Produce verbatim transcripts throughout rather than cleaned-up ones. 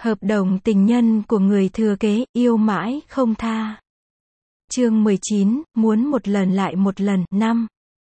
Hợp đồng tình nhân của người thừa kế, yêu mãi không tha. Chương mười chín, muốn một lần lại một lần, năm.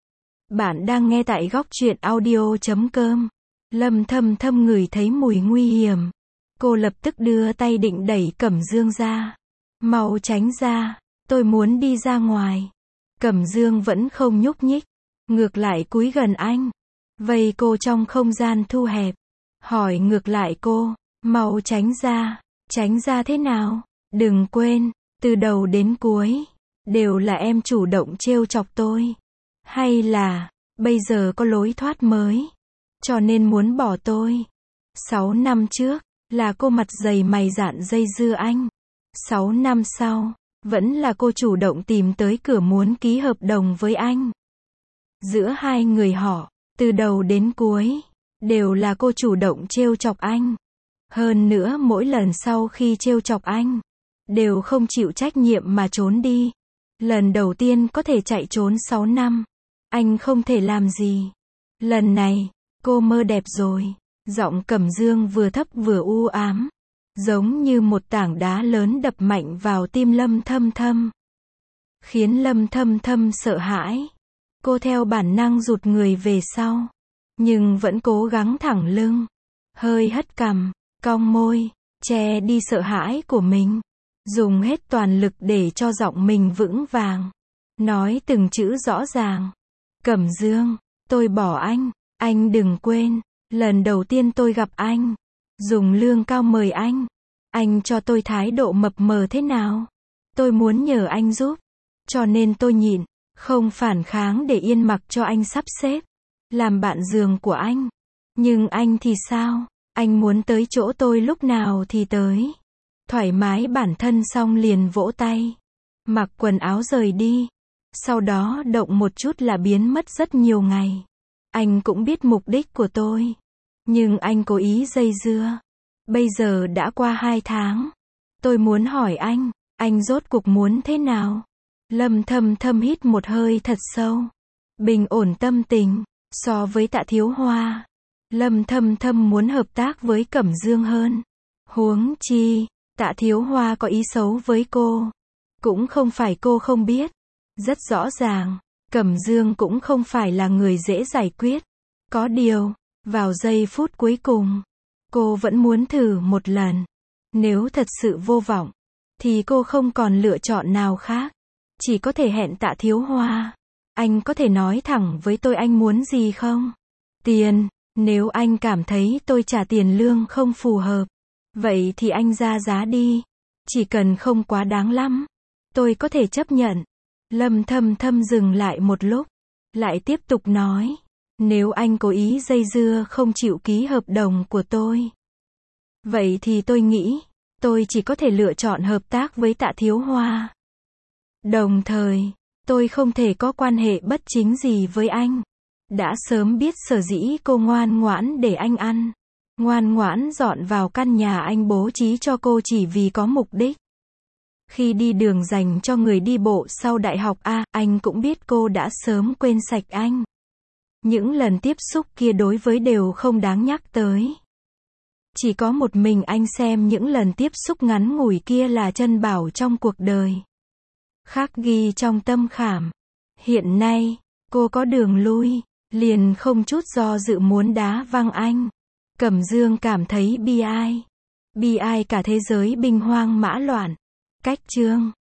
Bạn đang nghe tại góc truyện audio chấm com. Lâm Thâm Thâm ngửi thấy mùi nguy hiểm. Cô lập tức đưa tay định đẩy Cẩm Dương ra. Mau tránh ra, tôi muốn đi ra ngoài. Cẩm Dương vẫn không nhúc nhích, ngược lại cúi gần anh, vây cô trong không gian thu hẹp. Hỏi ngược lại cô, mau tránh ra, tránh ra thế nào? Đừng quên, từ đầu đến cuối, đều là em chủ động trêu chọc tôi. Hay là, bây giờ có lối thoát mới, cho nên muốn bỏ tôi? Sáu năm trước, là cô mặt dày mày dạn dây dưa anh. Sáu năm sau, vẫn là cô chủ động tìm tới cửa muốn ký hợp đồng với anh. Giữa hai người họ, từ đầu đến cuối, đều là cô chủ động trêu chọc anh. Hơn nữa mỗi lần sau khi trêu chọc anh, đều không chịu trách nhiệm mà trốn đi. Lần đầu tiên có thể chạy trốn sáu năm, anh không thể làm gì. Lần này, cô mơ đẹp rồi. Giọng Cẩm Dương vừa thấp vừa u ám, giống như một tảng đá lớn đập mạnh vào tim Lâm Thâm Thâm, khiến Lâm Thâm Thâm sợ hãi. Cô theo bản năng rụt người về sau, nhưng vẫn cố gắng thẳng lưng, hơi hất cằm, cong môi, che đi sợ hãi của mình, dùng hết toàn lực để cho giọng mình vững vàng, nói từng chữ rõ ràng. Cẩm Dương, tôi bỏ anh, anh đừng quên, lần đầu tiên tôi gặp anh, dùng lương cao mời anh, anh cho tôi thái độ mập mờ thế nào? Tôi muốn nhờ anh giúp, cho nên tôi nhịn, không phản kháng để yên mặc cho anh sắp xếp, làm bạn giường của anh. Nhưng anh thì sao? Anh muốn tới chỗ tôi lúc nào thì tới. Thoải mái bản thân xong liền vỗ tay, mặc quần áo rời đi. Sau đó động một chút là biến mất rất nhiều ngày. Anh cũng biết mục đích của tôi, nhưng anh cố ý dây dưa. Bây giờ đã qua hai tháng. Tôi muốn hỏi anh, anh rốt cuộc muốn thế nào? Lâm Thâm Thâm hít một hơi thật sâu, bình ổn tâm tình. So với Tạ Thiếu Hoa, Lâm Thâm Thâm muốn hợp tác với Cẩm Dương hơn. Huống chi, Tạ Thiếu Hoa có ý xấu với cô, cũng không phải cô không biết. Rất rõ ràng, Cẩm Dương cũng không phải là người dễ giải quyết. Có điều, vào giây phút cuối cùng, cô vẫn muốn thử một lần. Nếu thật sự vô vọng, thì cô không còn lựa chọn nào khác, chỉ có thể hẹn Tạ Thiếu Hoa. Anh có thể nói thẳng với tôi anh muốn gì không? Tiền, nếu anh cảm thấy tôi trả tiền lương không phù hợp, vậy thì anh ra giá đi. Chỉ cần không quá đáng lắm, tôi có thể chấp nhận. Lâm Thâm Thâm dừng lại một lúc, lại tiếp tục nói, nếu anh cố ý dây dưa không chịu ký hợp đồng của tôi, vậy thì tôi nghĩ, tôi chỉ có thể lựa chọn hợp tác với Tạ Thiếu Hoa. Đồng thời, tôi không thể có quan hệ bất chính gì với anh. Đã sớm biết sở dĩ cô ngoan ngoãn để anh ăn, ngoan ngoãn dọn vào căn nhà anh bố trí cho cô chỉ vì có mục đích. Khi đi đường dành cho người đi bộ sau đại học A, anh cũng biết cô đã sớm quên sạch anh. Những lần tiếp xúc kia đối với đều không đáng nhắc tới. Chỉ có một mình anh xem những lần tiếp xúc ngắn ngủi kia là chân bảo trong cuộc đời, khắc ghi trong tâm khảm. Hiện nay, cô có đường lui, liền không chút do dự muốn đá văng anh. Cẩm Dương cảm thấy bi ai. Bi ai cả thế giới binh hoang mã loạn. Cách chương